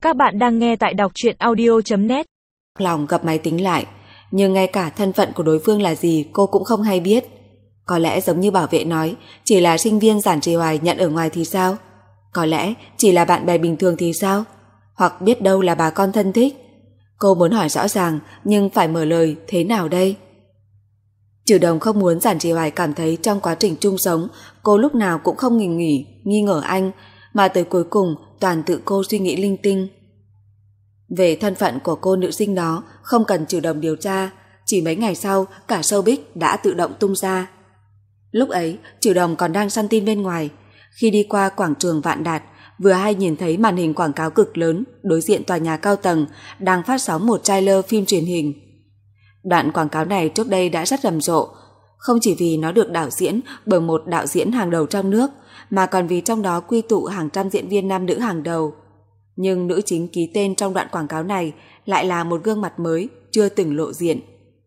Các bạn đang nghe tại đọc truyện audio.net. Lòng gập máy tính lại, nhưng ngay cả thân phận của đối phương là gì cô cũng không hay biết. Có lẽ giống như bảo vệ nói, chỉ là sinh viên Giản Trì Hoài nhận ở ngoài thì sao? Có lẽ chỉ là bạn bè bình thường thì sao? Hoặc biết đâu là bà con thân thích. Cô muốn hỏi rõ ràng, nhưng phải mở lời thế nào đây? Trừ Đồng không muốn Giản Trì Hoài cảm thấy trong quá trình chung sống cô lúc nào cũng không ngừng nghi ngờ anh, mà tới cuối cùng toàn tự cô suy nghĩ linh tinh. Về thân phận của cô nữ sinh đó không cần Trừ Đồng điều tra, chỉ mấy ngày sau cả showbiz đã tự động tung ra. Lúc ấy Trừ Đồng còn đang săn tin bên ngoài, khi đi qua quảng trường Vạn Đạt vừa hay nhìn thấy màn hình quảng cáo cực lớn đối diện tòa nhà cao tầng đang phát sóng một trailer phim truyền hình. Đoạn quảng cáo này trước đây đã rất rầm rộ, không chỉ vì nó được đạo diễn bởi một đạo diễn hàng đầu trong nước, mà còn vì trong đó quy tụ hàng trăm diễn viên nam nữ hàng đầu. Nhưng nữ chính ký tên trong đoạn quảng cáo này lại là một gương mặt mới, chưa từng lộ diện.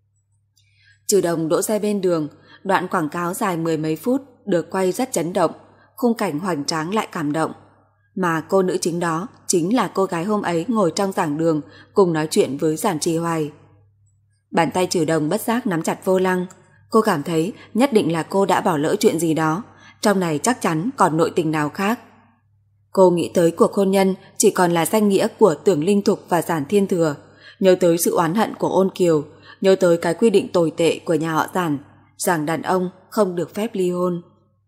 Trừ Đồng đỗ xe bên đường, đoạn quảng cáo dài mười mấy phút được quay rất chấn động, khung cảnh hoành tráng lại cảm động. Mà cô nữ chính đó chính là cô gái hôm ấy ngồi trong giảng đường cùng nói chuyện với Giản Trì Hoài. Bàn tay Trừ Đồng bất giác nắm chặt vô lăng, cô cảm thấy nhất định là cô đã bỏ lỡ chuyện gì đó, trong này chắc chắn còn nội tình nào khác. Cô nghĩ tới cuộc hôn nhân chỉ còn là danh nghĩa của Tưởng Linh Thục và Giản Thiên Thừa, nhớ tới sự oán hận của Ôn Kiều, nhớ tới cái quy định tồi tệ của nhà họ Giản rằng đàn ông không được phép ly hôn.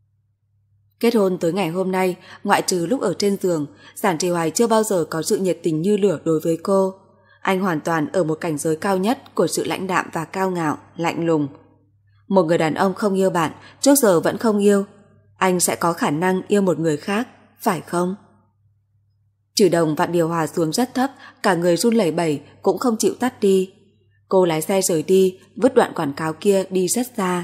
Kết hôn tới ngày hôm nay, ngoại trừ lúc ở trên giường, Giản Trì Hoài chưa bao giờ có sự nhiệt tình như lửa đối với cô. Anh hoàn toàn ở một cảnh giới cao nhất của sự lãnh đạm và cao ngạo, lạnh lùng. Một người đàn ông không yêu bạn, trước giờ vẫn không yêu, anh sẽ có khả năng yêu một người khác, phải không? Trừ Đồng vặn điều hòa xuống rất thấp, cả người run lẩy bẩy cũng không chịu tắt đi. Cô lái xe rời đi, vứt đoạn quảng cáo kia đi rất xa.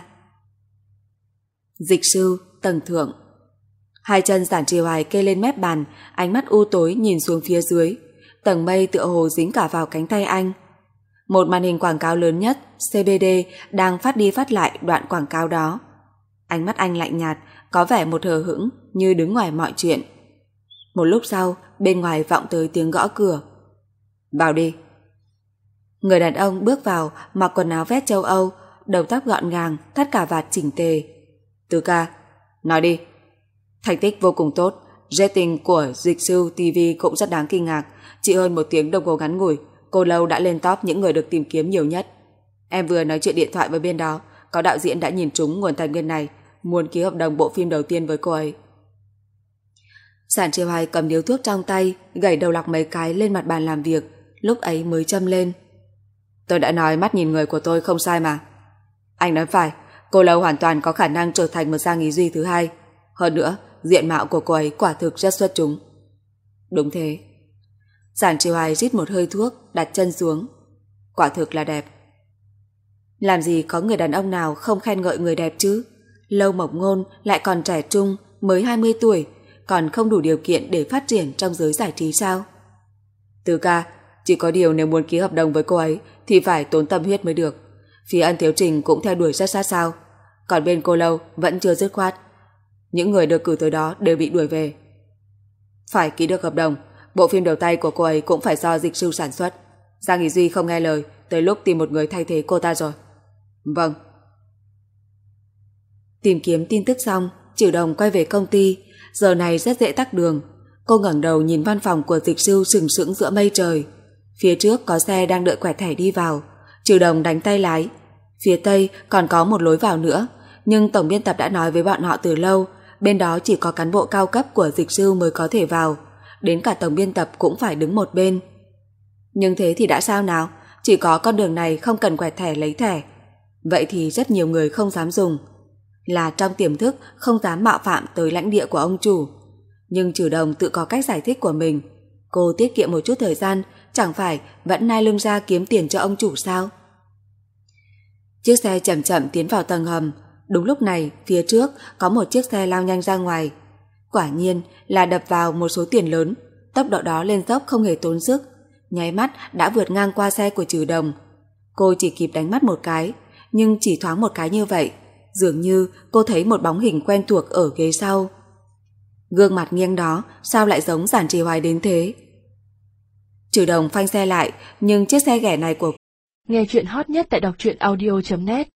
Dịch sư, tầng thượng. Hai chân Giản Trì Hoài kê lên mép bàn, ánh mắt u tối nhìn xuống phía dưới. Tầng mây tựa hồ dính cả vào cánh tay anh. Một màn hình quảng cáo lớn nhất, CBD, đang phát đi phát lại đoạn quảng cáo đó. Ánh mắt anh lạnh nhạt, có vẻ một hờ hững như đứng ngoài mọi chuyện. Một lúc sau, bên ngoài vọng tới tiếng gõ cửa. Vào đi. Người đàn ông bước vào, mặc quần áo vest châu Âu, đầu tóc gọn gàng, thắt cà vạt chỉnh tề. Từ ca, nói đi. Thành tích vô cùng tốt, rating của Dịch Sư TV cũng rất đáng kinh ngạc. Chỉ hơn 1 tiếng đồng hồ ngắn ngủi, cô Lâu đã lên top những người được tìm kiếm nhiều nhất. Em vừa nói chuyện điện thoại với bên đó, có đạo diễn đã nhìn trúng nguồn tài nguyên này, muốn ký hợp đồng bộ phim đầu tiên với cô ấy. Giản Trì Hoài cầm điếu thuốc trong tay, gảy đầu lọc mấy cái lên mặt bàn làm việc, lúc ấy mới châm lên. Tôi đã nói mắt nhìn người của tôi không sai mà. Anh nói phải, cô Lâu hoàn toàn có khả năng trở thành một Giang Ý Duy thứ hai. Hơn nữa, diện mạo của cô ấy quả thực rất xuất chúng. Đúng thế. Giản Trì Hoài rít một hơi thuốc, đặt chân xuống. Quả thực là đẹp. Làm gì có người đàn ông nào không khen ngợi người đẹp chứ? Lâu Mộc Ngôn lại còn trẻ trung, mới 20 tuổi, còn không đủ điều kiện để phát triển trong giới giải trí sao? Từ ca, chỉ có điều nếu muốn ký hợp đồng với cô ấy thì phải tốn tâm huyết mới được. Phía Ân Thiếu Trình cũng theo đuổi rất sát sao. Còn bên cô Lâu vẫn chưa dứt khoát. Những người được cử tới đó đều bị đuổi về. Phải ký được hợp đồng, bộ phim đầu tay của cô ấy cũng phải do Dịch Sư sản xuất. Giang Ý Duy không nghe lời, tới lúc tìm một người thay thế cô ta rồi. Vâng. Tìm kiếm tin tức xong, Trừ Đồng quay về công ty. Giờ này rất dễ tắc đường. Cô ngẩng đầu nhìn văn phòng của Dịch Sư sừng sững giữa mây trời. Phía trước có xe đang đợi quẹt thẻ đi vào. Trừ Đồng đánh tay lái. Phía tây còn có một lối vào nữa, nhưng tổng biên tập đã nói với bọn họ từ lâu, bên đó chỉ có cán bộ cao cấp của Dịch Sư mới có thể vào, đến cả tổng biên tập cũng phải đứng một bên. Nhưng thế thì đã sao nào? Chỉ có con đường này không cần quẹt thẻ lấy thẻ. Vậy thì rất nhiều người không dám dùng. Là trong tiềm thức không dám mạo phạm tới lãnh địa của ông chủ. Nhưng Trừ Đồng tự có cách giải thích của mình. Cô tiết kiệm một chút thời gian, chẳng phải vẫn nai lưng ra kiếm tiền cho ông chủ sao? Chiếc xe chậm chậm tiến vào tầng hầm. Đúng lúc này, phía trước có một chiếc xe lao nhanh ra ngoài. Quả nhiên là đập vào một số tiền lớn. Tốc độ đó lên dốc không hề tốn sức, nháy mắt đã vượt ngang qua xe của Trừ Đồng. Cô chỉ kịp đánh mắt một cái, nhưng chỉ thoáng một cái như vậy, dường như cô thấy một bóng hình quen thuộc ở ghế sau. Gương mặt nghiêng đó sao lại giống Giản Trì Hoài đến thế? Trừ Đồng phanh xe lại, nhưng chiếc xe ghẻ này của Nghe chuyện hot nhất tại đọc truyện audio.net